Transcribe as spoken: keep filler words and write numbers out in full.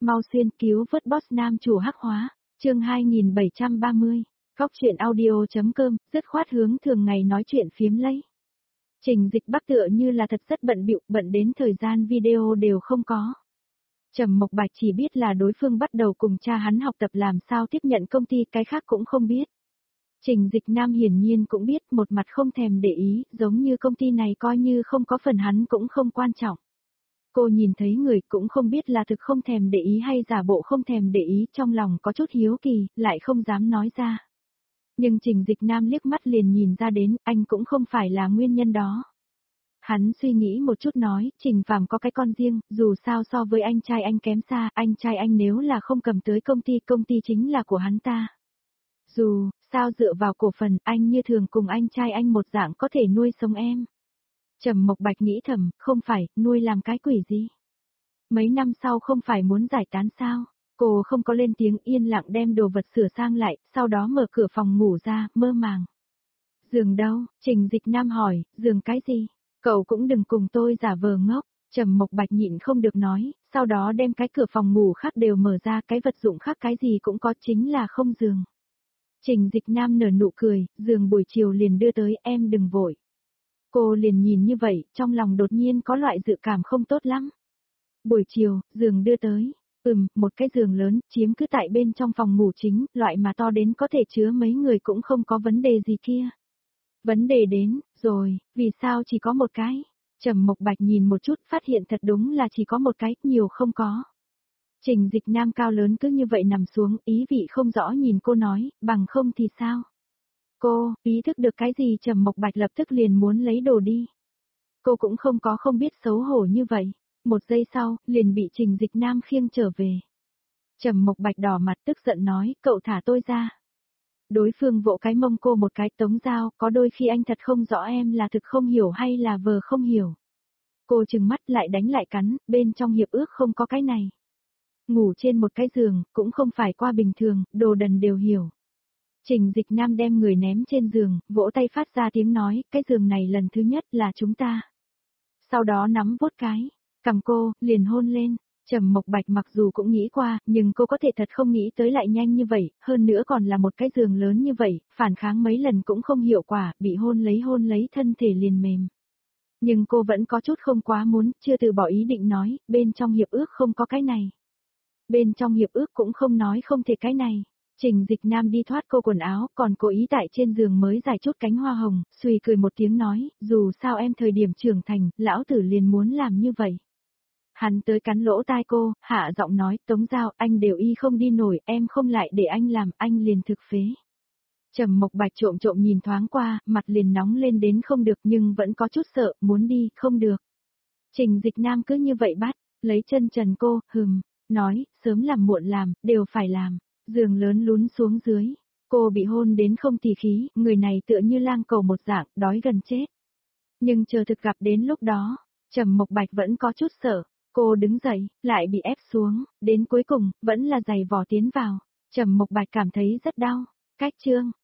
Mau xuyên cứu vớt boss nam chủ hắc hóa, chương hai nghìn bảy trăm ba mươi, góc chuyện audio.com, dứt khoát hướng thường ngày nói chuyện phiếm lấy. Trình Dịch Bắc tựa như là thật rất bận bịu, bận đến thời gian video đều không có. Trầm Mộc Bạch chỉ biết là đối phương bắt đầu cùng cha hắn học tập làm sao tiếp nhận công ty, cái khác cũng không biết. Trình Dịch Nam hiển nhiên cũng biết, một mặt không thèm để ý, giống như công ty này coi như không có phần hắn cũng không quan trọng. Cô nhìn thấy người cũng không biết là thực không thèm để ý hay giả bộ không thèm để ý, trong lòng có chút hiếu kỳ, lại không dám nói ra. Nhưng Trình Dịch Nam liếc mắt liền nhìn ra đến, anh cũng không phải là nguyên nhân đó. Hắn suy nghĩ một chút nói, Trình Phàm có cái con riêng, dù sao so với anh trai anh kém xa, anh trai anh nếu là không cầm tới công ty, công ty chính là của hắn ta. Dù, sao dựa vào cổ phần, anh như thường cùng anh trai anh một dạng có thể nuôi sống em. Trầm Mộc Bạch nghĩ thầm, không phải, nuôi làm cái quỷ gì. Mấy năm sau không phải muốn giải tán sao? Cô không có lên tiếng, yên lặng đem đồ vật sửa sang lại, sau đó mở cửa phòng ngủ ra, mơ màng. Giường đâu? Trình Dịch Nam hỏi, giường cái gì? Cậu cũng đừng cùng tôi giả vờ ngốc. Trầm Mộc Bạch nhịn không được nói, sau đó đem cái cửa phòng ngủ khác đều mở ra, cái vật dụng khác cái gì cũng có, chính là không giường. Trình Dịch Nam nở nụ cười, giường buổi chiều liền đưa tới, em đừng vội. Cô liền nhìn như vậy, trong lòng đột nhiên có loại dự cảm không tốt lắm. Buổi chiều, giường đưa tới. Ừm, một cái giường lớn, chiếm cứ tại bên trong phòng ngủ chính, loại mà to đến có thể chứa mấy người cũng không có vấn đề gì kia. Vấn đề đến, rồi, vì sao chỉ có một cái? Trầm Mộc Bạch nhìn một chút, phát hiện thật đúng là chỉ có một cái, nhiều không có. Trình Dịch Nam cao lớn cứ như vậy nằm xuống, ý vị không rõ nhìn cô nói, bằng không thì sao? Cô, ý thức được cái gì? Trầm Mộc Bạch lập tức liền muốn lấy đồ đi. Cô cũng không có không biết xấu hổ như vậy. Một giây sau, liền bị Trình Dịch Nam khiêng trở về. Trầm Mộc Bạch đỏ mặt tức giận nói, cậu thả tôi ra. Đối phương vỗ cái mông cô một cái, Tống Giao, có đôi khi anh thật không rõ em là thực không hiểu hay là vờ không hiểu. Cô trừng mắt lại đánh lại cắn, bên trong hiệp ước không có cái này. Ngủ trên một cái giường, cũng không phải qua bình thường, đồ đần đều hiểu. Trình Dịch Nam đem người ném trên giường, vỗ tay phát ra tiếng nói, cái giường này lần thứ nhất là chúng ta. Sau đó nắm vuốt cái, cầm cô, liền hôn lên. Trầm Mộc Bạch mặc dù cũng nghĩ qua, nhưng cô có thể thật không nghĩ tới lại nhanh như vậy, hơn nữa còn là một cái giường lớn như vậy, phản kháng mấy lần cũng không hiệu quả, bị hôn lấy hôn lấy thân thể liền mềm. Nhưng cô vẫn có chút không quá muốn, chưa từ bỏ ý định nói, bên trong hiệp ước không có cái này. Bên trong hiệp ước cũng không nói không thể cái này. Trình Dịch Nam đi thoát cô quần áo, còn cố ý tại trên giường mới giải chút cánh hoa hồng, xuy cười một tiếng nói, dù sao em thời điểm trưởng thành, lão tử liền muốn làm như vậy. Hắn tới cắn lỗ tai cô, hạ giọng nói, Tống Giao, anh đều y không đi nổi, em không lại để anh làm, anh liền thực phế. Trầm Mộc Bạch trộm trộm nhìn thoáng qua, mặt liền nóng lên đến không được nhưng vẫn có chút sợ, muốn đi, không được. Trình Dịch Nam cứ như vậy bắt, lấy chân trần cô, hừm, nói, sớm làm muộn làm, đều phải làm. Giường lớn lún xuống dưới, cô bị hôn đến không tì khí, người này tựa như lang cầu một dạng, đói gần chết. Nhưng chờ thực gặp đến lúc đó, Trầm Mộc Bạch vẫn có chút sợ, cô đứng dậy, lại bị ép xuống, đến cuối cùng, vẫn là giày vò tiến vào. Trầm Mộc Bạch cảm thấy rất đau. Cách chương